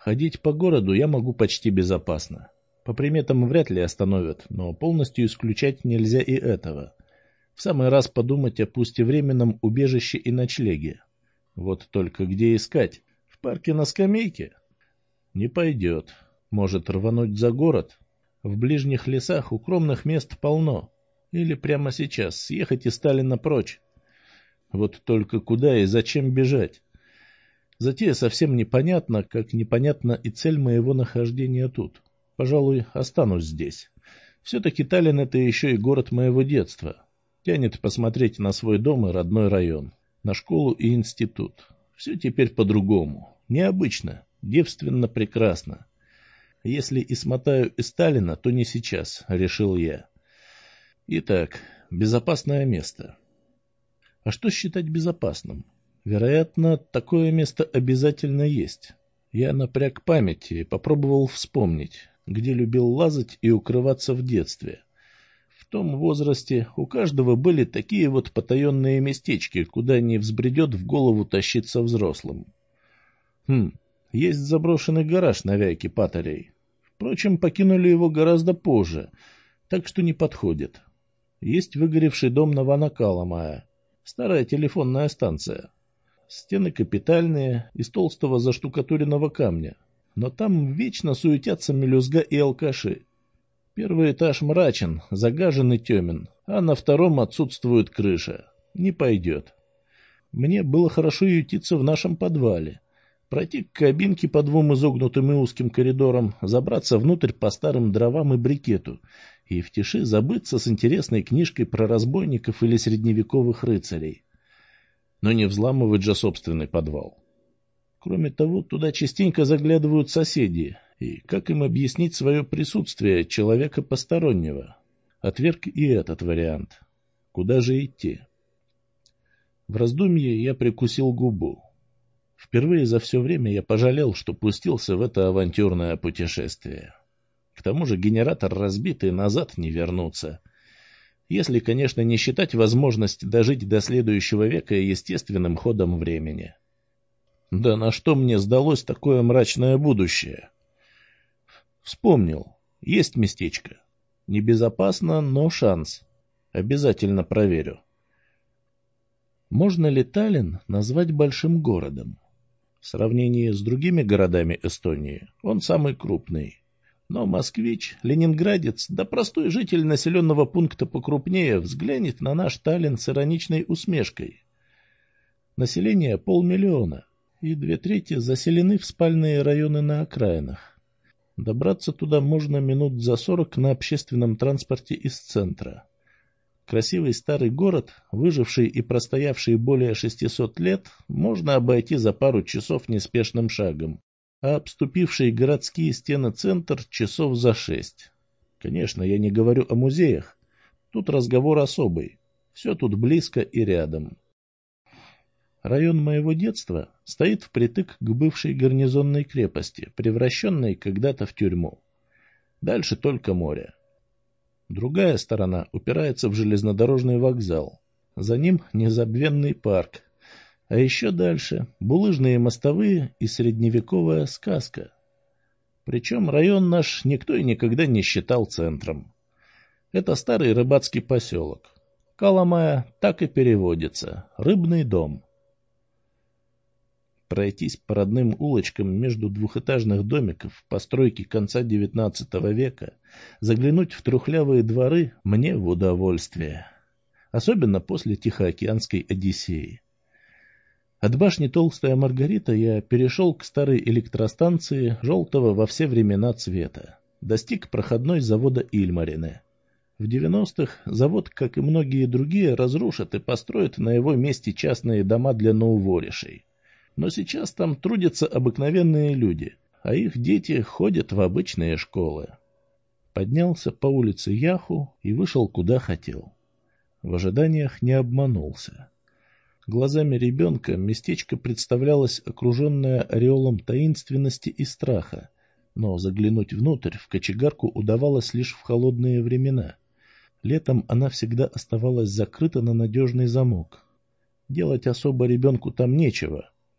Ходить по городу я могу почти безопасно. По приметам вряд ли остановят, но полностью исключать нельзя и этого. В самый раз подумать о пусть и временном убежище и ночлеге. Вот только где искать? В парке на скамейке? Не пойдет. Может рвануть за город? В ближних лесах укромных мест полно. Или прямо сейчас съехать из Сталина прочь. Вот только куда и зачем бежать? Затея совсем непонятна, как непонятна и цель моего нахождения тут. Пожалуй, останусь здесь. Все-таки Таллин — это еще и город моего детства. Тянет посмотреть на свой дом и родной район, на школу и институт. Все теперь по-другому. Необычно, девственно прекрасно. Если и смотаю из Сталина, то не сейчас, решил я. Итак, безопасное место. А что считать безопасным? Вероятно, такое место обязательно есть. Я напряг память и попробовал вспомнить, где любил лазать и укрываться в детстве. В том возрасте у каждого были такие вот потаенные местечки, куда не взбредет в голову тащиться взрослым. Есть заброшенный гараж на Вяйке Патарей. Впрочем, покинули его гораздо позже, так что не подходит. Есть выгоревший дом на Вана Каламая, старая телефонная станция. Стены капитальные, из толстого заштукатуренного камня, но там вечно суетятся мелюзга и алкаши. Первый этаж мрачен, загажен и темен, а на втором отсутствует крыша. Не пойдет. Мне было хорошо ютиться в нашем подвале. Пройти к кабинке по двум изогнутым и узким коридорам, забраться внутрь по старым дровам и брикету и в тиши забыться с интересной книжкой про разбойников или средневековых рыцарей. Но не взламывать же собственный подвал. Кроме того, туда частенько заглядывают соседи, и как им объяснить свое присутствие человека постороннего? Отверг и этот вариант. Куда же идти? В раздумье я прикусил губу. Впервые за все время я пожалел, что пустился в это авантюрное путешествие. К тому же генератор разбит и назад не вернуться. Если, конечно, не считать возможность дожить до следующего века естественным ходом времени. Да на что мне сдалось такое мрачное будущее? Вспомнил. Есть местечко. Небезопасно, но шанс. Обязательно проверю. Можно ли Таллин назвать большим городом? В сравнении с другими городами Эстонии он самый крупный. Но москвич, ленинградец, да простой житель населенного пункта покрупнее взглянет на наш Таллин с ироничной усмешкой. Население 500 000, и 2/3 заселены в спальные районы на окраинах. Добраться туда можно минут за 40 на общественном транспорте из центра. Красивый старый город, выживший и простоявший более 600 лет, можно обойти за пару часов неспешным шагом, а обступивший городские стены центр часов за 6. Конечно, я не говорю о музеях. Тут разговор особый. Все тут близко и рядом. Район моего детства стоит впритык к бывшей гарнизонной крепости, превращенной когда-то в тюрьму. Дальше только море. Другая сторона упирается в железнодорожный вокзал. За ним незабвенный парк. А еще дальше булыжные мостовые и средневековая сказка. Причем район наш никто и никогда не считал центром. Это старый рыбацкий поселок. Каламая так и переводится — рыбный дом. Пройтись по родным улочкам между двухэтажных домиков постройки конца XIX века, заглянуть в трухлявые дворы мне в удовольствие. Особенно после Тихоокеанской Одиссеи. От башни Толстая Маргарита я перешел к старой электростанции желтого во все времена цвета. Достиг проходной завода Ильмарине. В 90-х завод, как и многие другие, разрушат и построят на его месте частные дома для ноуворишей. Но сейчас там трудятся обыкновенные люди, а их дети ходят в обычные школы. Поднялся по улице Яху и вышел куда хотел. В ожиданиях не обманулся. Глазами ребенка местечко представлялось окруженное ореолом таинственности и страха, но заглянуть внутрь в кочегарку удавалось лишь в холодные времена. Летом она всегда оставалась закрыта на надежный замок. Делать особо ребенку там нечего.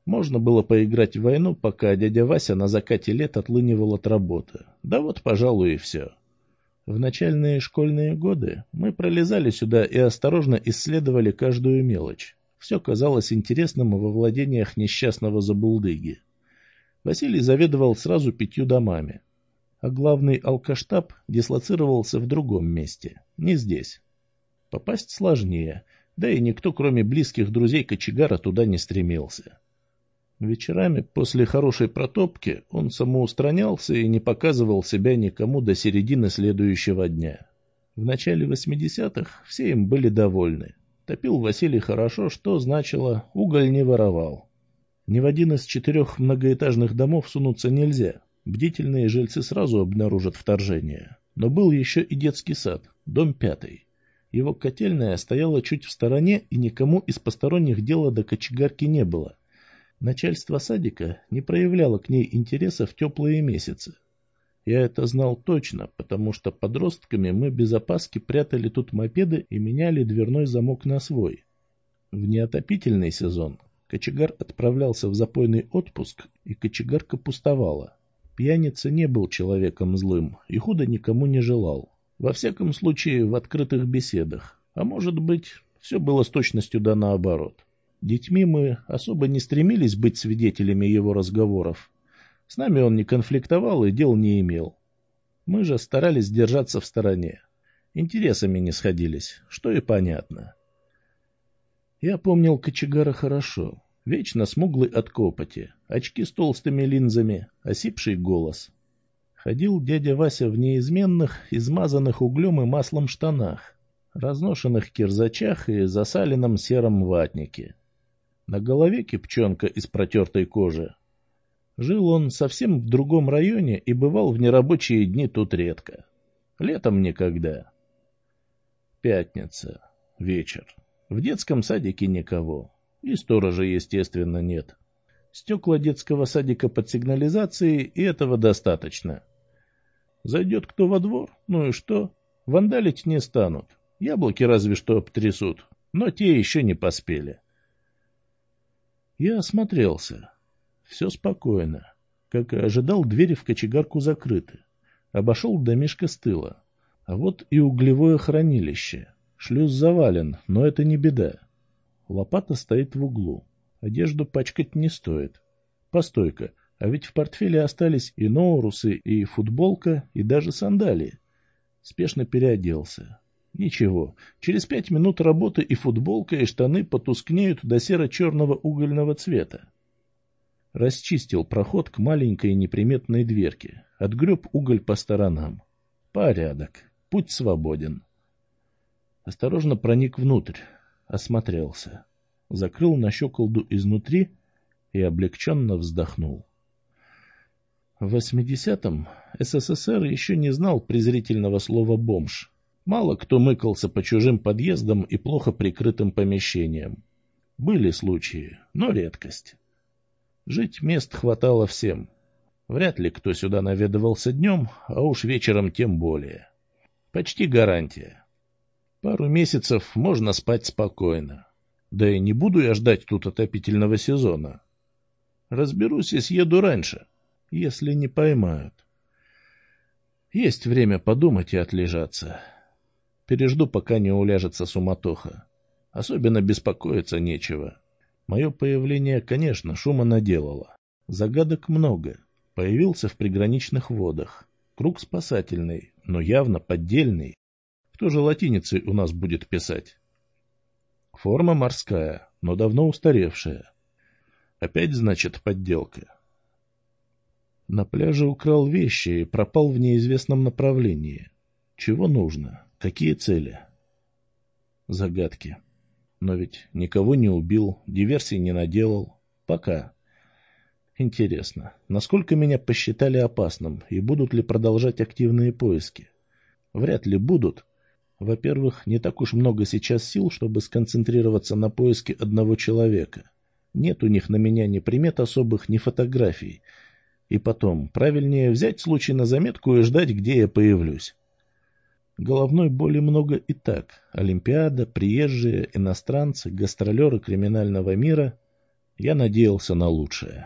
Можно было поиграть в войну, пока дядя Вася на закате лет отлынивал от работы. Да вот, пожалуй, и все. В начальные школьные годы мы пролезали сюда и осторожно исследовали каждую мелочь. Все казалось интересным во владениях несчастного забулдыги. Василий заведовал сразу 5 домами, а главный алкоштаб дислоцировался в другом месте, не здесь. Попасть сложнее, да и никто, кроме близких друзей кочегара, туда не стремился. Вечерами после хорошей протопки он самоустранялся и не показывал себя никому до середины следующего дня. В начале 80-х все им были довольны. Топил Василий хорошо, что значило уголь не воровал. Ни в один из 4 многоэтажных домов сунуться нельзя. Бдительные жильцы сразу обнаружат вторжение. Но был еще и детский сад, дом 5. Его котельная стояла чуть в стороне, и никому из посторонних дела до кочегарки не было. Начальство садика не проявляло к ней интереса в теплые месяцы. Я это знал точно, потому что подростками мы без опаски прятали тут мопеды и меняли дверной замок на свой. В неотопительный сезон кочегар отправлялся в запойный отпуск, и кочегарка пустовала. Пьяница не был человеком злым и худо никому не желал. Во всяком случае, в открытых беседах. А может быть, все было с точностью да наоборот. Детьми мы особо не стремились быть свидетелями его разговоров. С нами он не конфликтовал и дел не имел. Мы же старались держаться в стороне. Интересами не сходились, что и понятно. Я помнил кочегара хорошо. Вечно смуглый от копоти, очки с толстыми линзами, осипший голос. Ходил дядя Вася в неизменных, измазанных углем и маслом штанах, разношенных кирзачах и засаленном сером ватнике. На голове кепчонка из протертой кожи. Жил он совсем в другом районе и бывал в нерабочие дни тут редко. Летом никогда. Пятница. Вечер. В детском садике никого. И сторожа, естественно, нет. Стекла детского садика под сигнализацией, и этого достаточно. Зайдет кто во двор, ну и что? Вандалить не станут. Яблоки разве что обтрясут, но те еще не поспели. Я осмотрелся. Все спокойно. Как и ожидал, двери в кочегарку закрыты. Обошел домишко с тыла. А вот и углевое хранилище. Шлюз завален, но это не беда. Лопата стоит в углу. Одежду пачкать не стоит. Постой-ка, а ведь в портфеле остались и ноурусы, и футболка, и даже сандалии. Спешно переоделся. Ничего, через 5 минут работы и футболка, и штаны потускнеют до серо-черного угольного цвета. Расчистил проход к маленькой неприметной дверке. Отгреб уголь по сторонам. Порядок. Путь свободен. Осторожно проник внутрь. Осмотрелся. Закрыл на щеколду изнутри и облегченно вздохнул. В 80-м СССР еще не знал презрительного слова «бомж». Мало кто мыкался по чужим подъездам и плохо прикрытым помещениям. Были случаи, но редкость. Жить мест хватало всем. Вряд ли кто сюда наведывался днем, а уж вечером тем более. Почти гарантия. Пару месяцев можно спать спокойно. Да и не буду я ждать тут отопительного сезона. Разберусь и съеду раньше, если не поймают. Есть время подумать и отлежаться. Пережду, пока не уляжется суматоха. Особенно беспокоиться нечего. Мое появление, конечно, шума наделало. Загадок много. Появился в приграничных водах. Круг спасательный, но явно поддельный. Кто же латиницей у нас будет писать? Форма морская, но давно устаревшая. Опять, значит, подделка. На пляже украл вещи и пропал в неизвестном направлении. Чего нужно? Какие цели? Загадки. Но ведь никого не убил, диверсий не наделал. Пока. Интересно, насколько меня посчитали опасным и будут ли продолжать активные поиски? Вряд ли будут. Во-первых, не так уж много сейчас сил, чтобы сконцентрироваться на поиске одного человека. Нет у них на меня ни примет особых, ни фотографий. И потом, правильнее взять случай на заметку и ждать, где я появлюсь. Головной боли много и так. Олимпиада, приезжие, иностранцы, гастролеры криминального мира. Я надеялся на лучшее.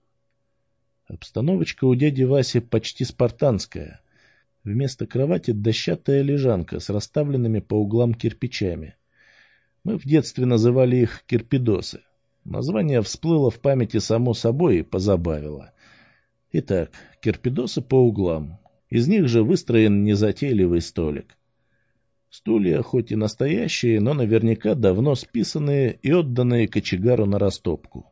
Обстановочка у дяди Васи почти спартанская. Вместо кровати дощатая лежанка с расставленными по углам кирпичами. Мы в детстве называли их кирпидосы. Название всплыло в памяти само собой и позабавило. Итак, кирпидосы по углам. Из них же выстроен незатейливый столик. Стулья хоть и настоящие, но наверняка давно списанные и отданные кочегару на растопку.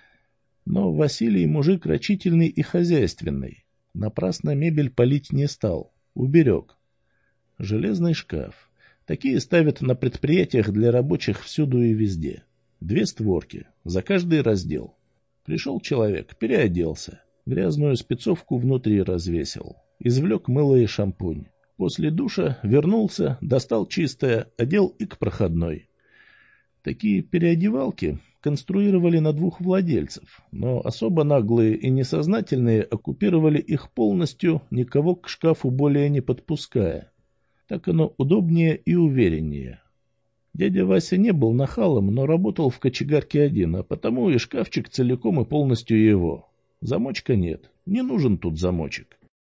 Но Василий мужик рачительный и хозяйственный. Напрасно мебель палить не стал, уберег. Железный шкаф. Такие ставят на предприятиях для рабочих всюду и везде. 2 створки, за каждый раздел. Пришел человек, переоделся, грязную спецовку внутри развесил, извлек мыло и шампунь. После душа вернулся, достал чистое, одел и к проходной. Такие переодевалки конструировали на 2 владельцев, но особо наглые и несознательные оккупировали их полностью, никого к шкафу более не подпуская. Так оно удобнее и увереннее. Дядя Вася не был нахалом, но работал в кочегарке один, а потому и шкафчик целиком и полностью его. Замочка нет, не нужен тут замочек.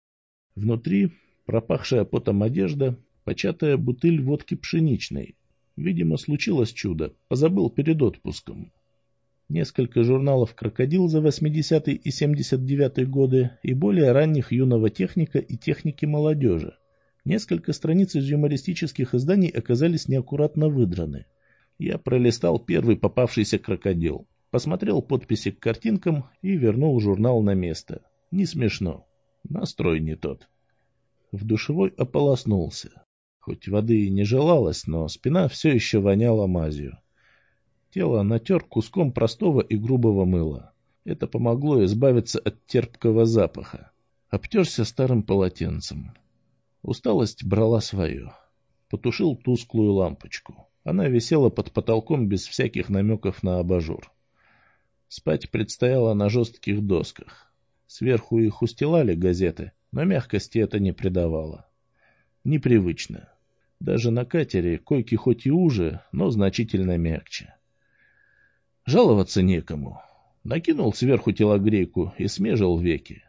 Внутри пропахшая потом одежда, початая бутыль водки пшеничной. Видимо, случилось чудо, позабыл перед отпуском. Несколько журналов «Крокодил» за 80-й и 79-й годы и более ранних «Юного техника» и «Техники молодежи». Несколько страниц из юмористических изданий оказались неаккуратно выдраны. Я пролистал первый попавшийся «Крокодил», посмотрел подписи к картинкам и вернул журнал на место. Не смешно. Настрой не тот. В душевой ополоснулся. Хоть воды и не желалось, но спина все еще воняла мазью. Тело натер куском простого и грубого мыла. Это помогло избавиться от терпкого запаха. Обтерся старым полотенцем. Усталость брала свое. Потушил тусклую лампочку. Она висела под потолком без всяких намеков на абажур. Спать предстояло на жестких досках. Сверху их устилали газеты, но мягкости это не придавало. Непривычно. Даже на катере койки хоть и уже, но значительно мягче. Жаловаться некому. Накинул сверху телогрейку и смежил веки.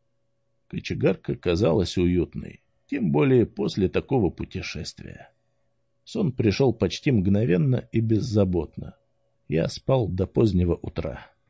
Кочегарка казалась уютной, тем более после такого путешествия. Сон пришел почти мгновенно и беззаботно. Я спал до позднего утра.